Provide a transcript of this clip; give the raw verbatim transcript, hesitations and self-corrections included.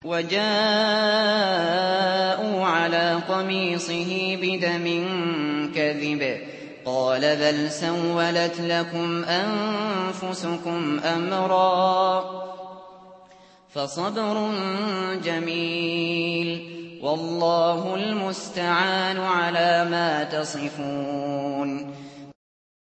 وَجَاءُوا عَلَىٰ قَمِيصِهِ بِدَمٍ كَذِبٍ قَالَ بَلْ سَوَّلَتْ لَكُمْ أَنفُسُكُمْ أَمْرًا ۖ فَصَبْرٌ جَمِيلٌ وَاللَّهُ الْمُسْتَعَانُ عَلَىٰ مَا تَصِفُونَ